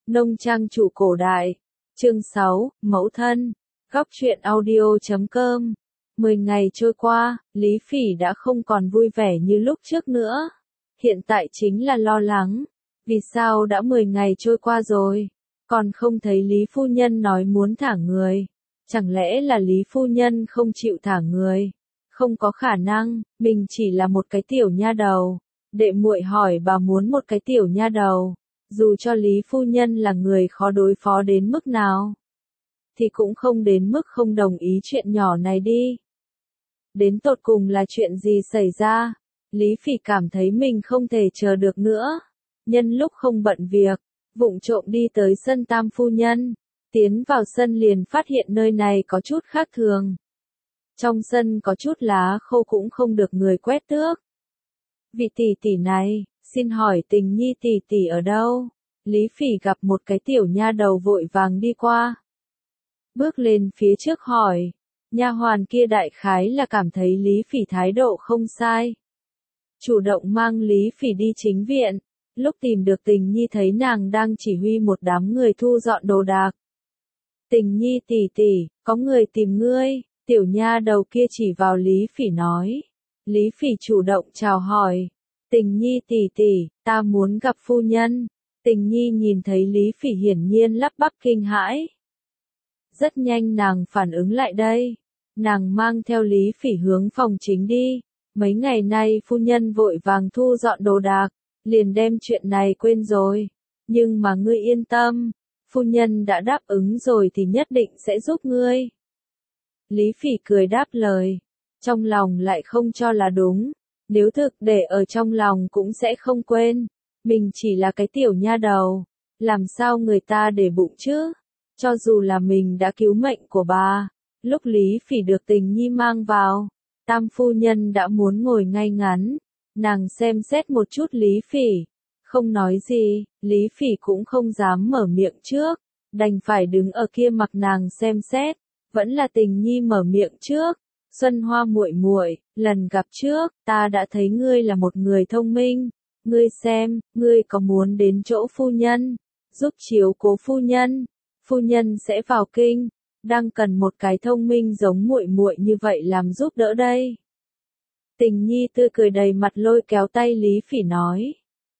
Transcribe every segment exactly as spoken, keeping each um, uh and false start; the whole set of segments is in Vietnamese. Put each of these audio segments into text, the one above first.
Nông trang chủ cổ đại. Chương sáu, Mẫu thân. Góc truyện audio chấm com. Mười ngày trôi qua, Lý Phỉ đã không còn vui vẻ như lúc trước nữa. Hiện tại chính là lo lắng. Vì sao đã mười ngày trôi qua rồi, còn không thấy Lý Phu Nhân nói muốn thả người? Chẳng lẽ là Lý Phu Nhân không chịu thả người? Không có khả năng, mình chỉ là một cái tiểu nha đầu. Đệ muội hỏi bà muốn một cái tiểu nha đầu. Dù cho Lý Phu Nhân là người khó đối phó đến mức nào, thì cũng không đến mức không đồng ý chuyện nhỏ này đi. Đến tột cùng là chuyện gì xảy ra? Lý Phỉ cảm thấy mình không thể chờ được nữa. Nhân lúc không bận việc, vụng trộm đi tới sân Tam Phu Nhân. Tiến vào sân liền phát hiện nơi này có chút khác thường. Trong sân có chút lá khô cũng không được người quét tước. Vị tỷ tỷ này, xin hỏi Tình Nhi tỷ tỷ ở đâu? Lý Phỉ gặp một cái tiểu nha đầu vội vàng đi qua. Bước lên phía trước hỏi. Nha hoàn kia đại khái là cảm thấy Lý Phỉ thái độ không sai, chủ động mang Lý Phỉ đi chính viện. Lúc tìm được Tình Nhi thấy nàng đang chỉ huy một đám người thu dọn đồ đạc. Tình Nhi tỷ tỷ, có người tìm ngươi. Tiểu nha đầu kia chỉ vào Lý Phỉ nói. Lý Phỉ chủ động chào hỏi. Tình Nhi tỷ tỷ, ta muốn gặp phu nhân. Tình Nhi nhìn thấy Lý Phỉ hiển nhiên lắp bắp kinh hãi. Rất nhanh nàng phản ứng lại đây. Nàng mang theo Lý Phỉ hướng phòng chính đi. Mấy ngày nay phu nhân vội vàng thu dọn đồ đạc, liền đem chuyện này quên rồi. Nhưng mà ngươi yên tâm, phu nhân đã đáp ứng rồi thì nhất định sẽ giúp ngươi. Lý Phỉ cười đáp lời, trong lòng lại không cho là đúng. Nếu thực để ở trong lòng cũng sẽ không quên. Mình chỉ là cái tiểu nha đầu, làm sao người ta để bụng chứ? Cho dù là mình đã cứu mệnh của bà. Lúc Lý Phỉ được Tình Nhi mang vào, Tam Phu Nhân đã muốn ngồi ngay ngắn. Nàng xem xét một chút Lý Phỉ, không nói gì. Lý Phỉ cũng không dám mở miệng trước, đành phải đứng ở kia mặc nàng xem xét. Vẫn là Tình Nhi mở miệng trước. Xuân Hoa muội muội, lần gặp trước, ta đã thấy ngươi là một người thông minh. Ngươi xem, ngươi có muốn đến chỗ phu nhân, giúp chiếu cố phu nhân? Phu nhân sẽ vào kinh, đang cần một cái thông minh giống muội muội như vậy làm giúp đỡ đây. Tình Nhi tươi cười đầy mặt lôi kéo tay Lý Phỉ nói.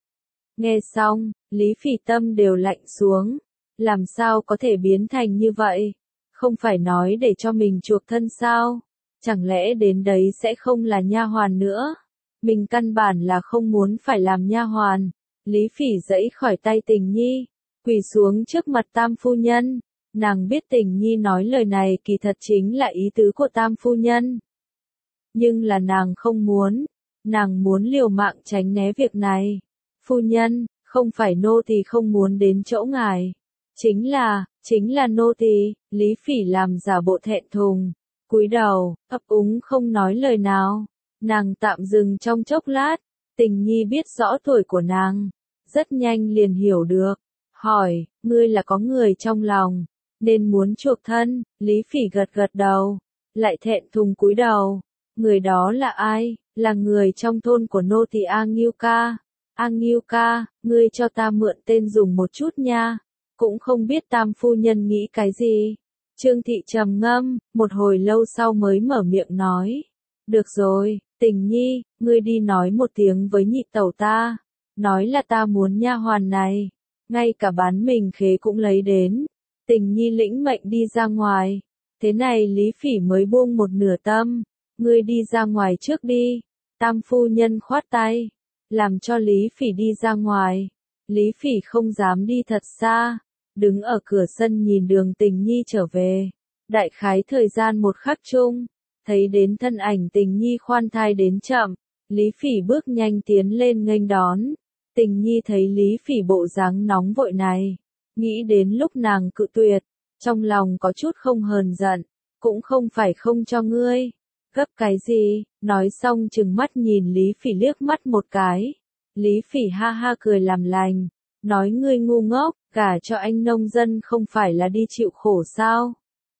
Nghe xong, Lý Phỉ tâm đều lạnh xuống. Làm sao có thể biến thành như vậy? Không phải nói để cho mình chuộc thân sao? Chẳng lẽ đến đấy sẽ không là nha hoàn nữa? Mình căn bản là không muốn phải làm nha hoàn. Lý Phỉ giãy khỏi tay Tình Nhi, quỳ xuống trước mặt Tam Phu Nhân. Nàng biết Tình Nhi nói lời này kỳ thật chính là ý tứ của Tam Phu Nhân. Nhưng là nàng không muốn. Nàng muốn liều mạng tránh né việc này. Phu nhân, không phải nô tỳ không muốn đến chỗ ngài. Chính là, chính là nô tỳ. Lý Phỉ làm giả bộ thẹn thùng, cúi đầu, ấp úng không nói lời nào. Nàng tạm dừng trong chốc lát. Tình Nhi biết rõ tuổi của nàng, rất nhanh liền hiểu được. Hỏi, ngươi là có người trong lòng, nên muốn chuộc thân? Lý Phỉ gật gật đầu, lại thẹn thùng cúi đầu. Người đó là ai? Là người trong thôn của nô tỳ A Ngưu Ca. A Ngưu Ca, ngươi cho ta mượn tên dùng một chút nha. Cũng không biết Tam Phu Nhân nghĩ cái gì. Trương Thị trầm ngâm, một hồi lâu sau mới mở miệng nói. Được rồi, Tình Nhi, ngươi đi nói một tiếng với nhị tẩu ta. Nói là ta muốn nha hoàn này. Ngay cả bán mình khế cũng lấy đến. Tình Nhi lĩnh mệnh đi ra ngoài. Thế này Lý Phỉ mới buông một nửa tâm. Ngươi đi ra ngoài trước đi. Tam Phu Nhân khoát tay, làm cho Lý Phỉ đi ra ngoài. Lý Phỉ không dám đi thật xa, đứng ở cửa sân nhìn đường Tình Nhi trở về. Đại khái thời gian một khắc chung, thấy đến thân ảnh Tình Nhi khoan thai đến chậm. Lý Phỉ bước nhanh tiến lên nghênh đón. Tình Nhi thấy Lý Phỉ bộ dáng nóng vội này, nghĩ đến lúc nàng cự tuyệt, trong lòng có chút không hờn giận. Cũng không phải không cho ngươi. Gấp cái gì? Nói xong trừng mắt nhìn Lý Phỉ liếc mắt một cái. Lý Phỉ ha ha cười làm lành, nói ngươi ngu ngốc, gả cho anh nông dân không phải là đi chịu khổ sao?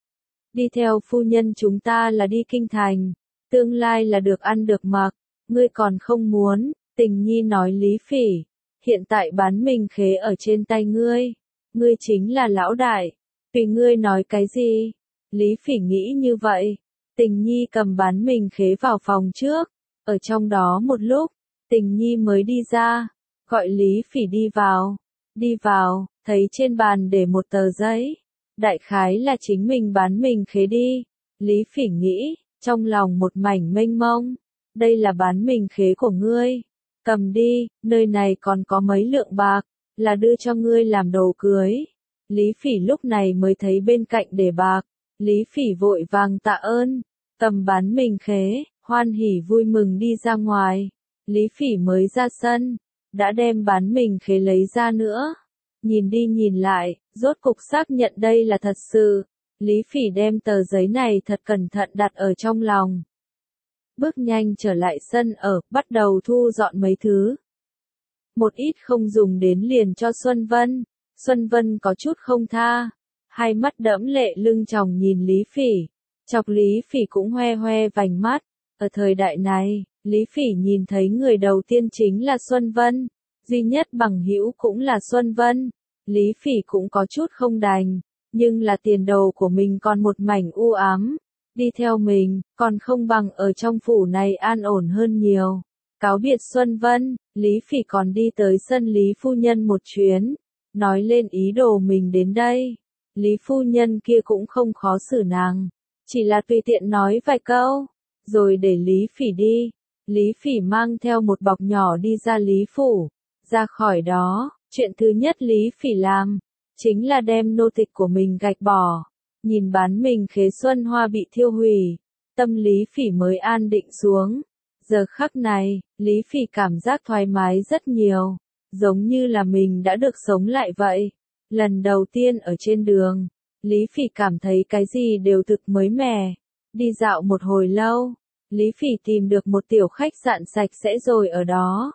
Đi theo phu nhân chúng ta là đi kinh thành, tương lai là được ăn được mặc, ngươi còn không muốn. Tình Nhi nói Lý Phỉ, hiện tại bán mình khế ở trên tay ngươi, ngươi chính là lão đại, tùy ngươi nói cái gì. Lý Phỉ nghĩ như vậy. Tình Nhi cầm bán mình khế vào phòng trước, ở trong đó một lúc, Tình Nhi mới đi ra, gọi Lý Phỉ đi vào. Đi vào, thấy trên bàn để một tờ giấy, đại khái là chính mình bán mình khế đi. Lý Phỉ nghĩ, trong lòng một mảnh mênh mông, đây là bán mình khế của ngươi, cầm đi, nơi này còn có mấy lượng bạc, là đưa cho ngươi làm đồ cưới. Lý Phỉ lúc này mới thấy bên cạnh để bạc, Lý Phỉ vội vàng tạ ơn, cầm bán mình khế, hoan hỉ vui mừng đi ra ngoài. Lý Phỉ mới ra sân, đã đem bán mình khế lấy ra nữa. Nhìn đi nhìn lại, rốt cục xác nhận đây là thật sự. Lý Phỉ đem tờ giấy này thật cẩn thận đặt ở trong lòng. Bước nhanh trở lại sân ở, bắt đầu thu dọn mấy thứ. Một ít không dùng đến liền cho Xuân Vân. Xuân Vân có chút không tha, hai mắt đẫm lệ lưng tròng nhìn Lý Phỉ. Chọc Lý Phỉ cũng hoe hoe vành mắt. Ở thời đại này, Lý Phỉ nhìn thấy người đầu tiên chính là Xuân Vân. Duy nhất bằng hữu cũng là Xuân Vân. Lý Phỉ cũng có chút không đành, nhưng là tiền đồ của mình còn một mảnh u ám. Đi theo mình, còn không bằng ở trong phủ này an ổn hơn nhiều. Cáo biệt Xuân Vân, Lý Phỉ còn đi tới sân Lý Phu Nhân một chuyến, nói lên ý đồ mình đến đây. Lý Phu Nhân kia cũng không khó xử nàng, chỉ là tùy tiện nói vài câu, rồi để Lý Phỉ đi. Lý Phỉ mang theo một bọc nhỏ đi ra Lý Phủ. Ra khỏi đó, chuyện thứ nhất Lý Phỉ làm, chính là đem nô tịch của mình gạch bỏ. Nhìn bán mình khế Xuân Hoa bị thiêu hủy, tâm Lý Phỉ mới an định xuống. Giờ khắc này, Lý Phỉ cảm giác thoải mái rất nhiều, giống như là mình đã được sống lại vậy. Lần đầu tiên ở trên đường, Lý Phỉ cảm thấy cái gì đều thực mới mẻ. Đi dạo một hồi lâu, Lý Phỉ tìm được một tiểu khách sạn sạch sẽ rồi ở đó.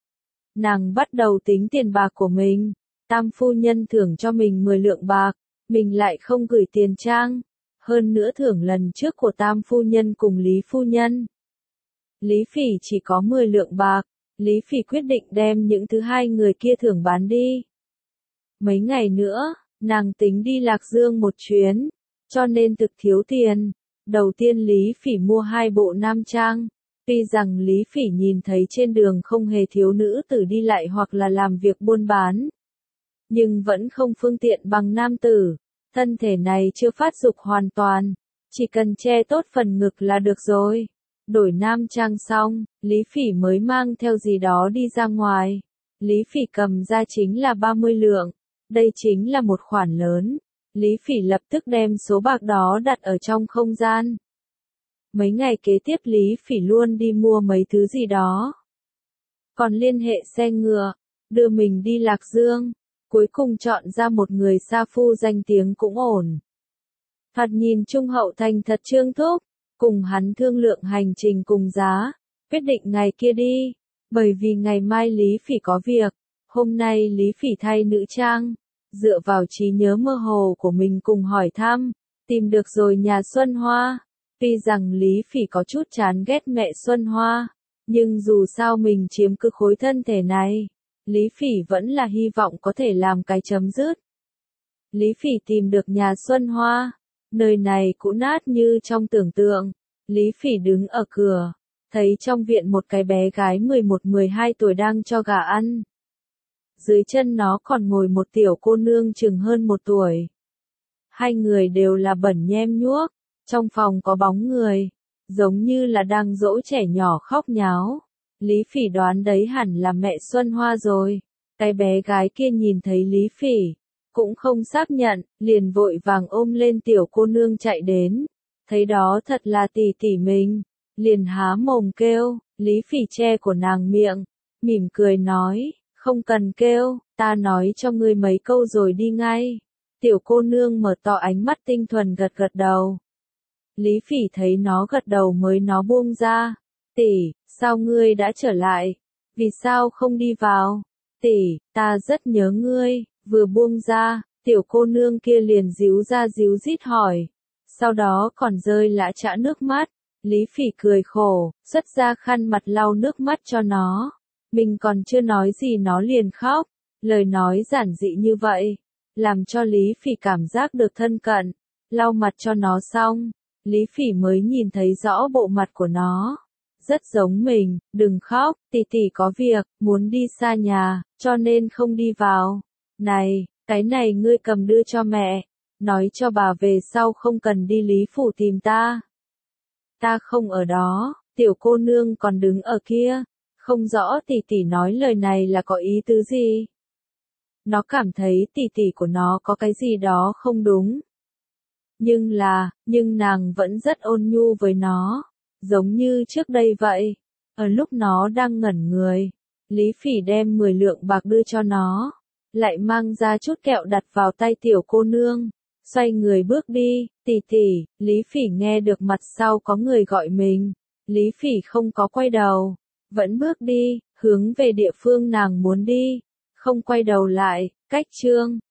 Nàng bắt đầu tính tiền bạc của mình. Tam phu nhân thưởng cho mình mười lượng bạc, mình lại không gửi tiền trang. Hơn nữa thưởng lần trước của Tam phu nhân cùng Lý phu nhân. Lý Phỉ chỉ có mười lượng bạc, Lý Phỉ quyết định đem những thứ hai người kia thưởng bán đi. Mấy ngày nữa, nàng tính đi Lạc Dương một chuyến, cho nên thực thiếu tiền. Đầu tiên Lý Phỉ mua hai bộ nam trang. Tuy rằng Lý Phỉ nhìn thấy trên đường không hề thiếu nữ tử đi lại hoặc là làm việc buôn bán, nhưng vẫn không phương tiện bằng nam tử. Thân thể này chưa phát dục hoàn toàn, chỉ cần che tốt phần ngực là được rồi. Đổi nam trang xong, Lý Phỉ mới mang theo gì đó đi ra ngoài. Lý Phỉ cầm ra chính là ba mươi lượng. Đây chính là một khoản lớn. Lý Phỉ lập tức đem số bạc đó đặt ở trong không gian. Mấy ngày kế tiếp Lý Phỉ luôn đi mua mấy thứ gì đó. Còn liên hệ xe ngựa, đưa mình đi Lạc Dương. Cuối cùng chọn ra một người sa phu danh tiếng cũng ổn. Thoạt nhìn trung hậu thành thật Trương Thúc, cùng hắn thương lượng hành trình cùng giá, quyết định ngày kia đi, bởi vì ngày mai Lý Phỉ có việc. Hôm nay Lý Phỉ thay nữ trang, dựa vào trí nhớ mơ hồ của mình cùng hỏi thăm, tìm được rồi nhà Xuân Hoa. Tuy rằng Lý Phỉ có chút chán ghét mẹ Xuân Hoa, nhưng dù sao mình chiếm cứ khối thân thể này, Lý Phỉ vẫn là hy vọng có thể làm cái chấm dứt. Lý Phỉ tìm được nhà Xuân Hoa, nơi này cũ nát như trong tưởng tượng. Lý Phỉ đứng ở cửa, thấy trong viện một cái bé gái mười một mười hai tuổi đang cho gà ăn. Dưới chân nó còn ngồi một tiểu cô nương chừng hơn một tuổi. Hai người đều là bẩn nhem nhuốc, trong phòng có bóng người, giống như là đang dỗ trẻ nhỏ khóc nháo. Lý Phỉ đoán đấy hẳn là mẹ Xuân Hoa rồi. Cái bé gái kia nhìn thấy Lý Phỉ, cũng không xác nhận, liền vội vàng ôm lên tiểu cô nương chạy đến. Thấy đó thật là tỷ tỷ mình, liền há mồm kêu. Lý Phỉ che của nàng miệng, mỉm cười nói, không cần kêu, ta nói cho ngươi mấy câu rồi đi ngay. Tiểu cô nương mở to ánh mắt tinh thuần gật gật đầu. Lý Phỉ thấy nó gật đầu mới nó buông ra. Tỷ, sao ngươi đã trở lại? Vì sao không đi vào? Tỷ, ta rất nhớ ngươi. Vừa buông ra, tiểu cô nương kia liền díu ra díu dít hỏi. Sau đó còn rơi lã chã nước mắt. Lý Phỉ cười khổ, xuất ra khăn mặt lau nước mắt cho nó. Mình còn chưa nói gì nó liền khóc. Lời nói giản dị như vậy, làm cho Lý Phỉ cảm giác được thân cận, lau mặt cho nó xong, Lý Phỉ mới nhìn thấy rõ bộ mặt của nó. Rất giống mình, đừng khóc, tỷ tỷ có việc, muốn đi xa nhà, cho nên không đi vào. Này, cái này ngươi cầm đưa cho mẹ, nói cho bà về sau không cần đi Lý Phủ tìm ta. Ta không ở đó, tiểu cô nương còn đứng ở kia, không rõ tỷ tỷ nói lời này là có ý tứ gì. Nó cảm thấy tỷ tỷ của nó có cái gì đó không đúng. Nhưng là, nhưng nàng vẫn rất ôn nhu với nó, giống như trước đây vậy. Ở lúc nó đang ngẩn người, Lý Phỉ đem mười lượng bạc đưa cho nó, lại mang ra chút kẹo đặt vào tay tiểu cô nương, xoay người bước đi, tỷ tỷ. Lý Phỉ nghe được mặt sau có người gọi mình, Lý Phỉ không có quay đầu, vẫn bước đi, hướng về địa phương nàng muốn đi, không quay đầu lại. Cách chương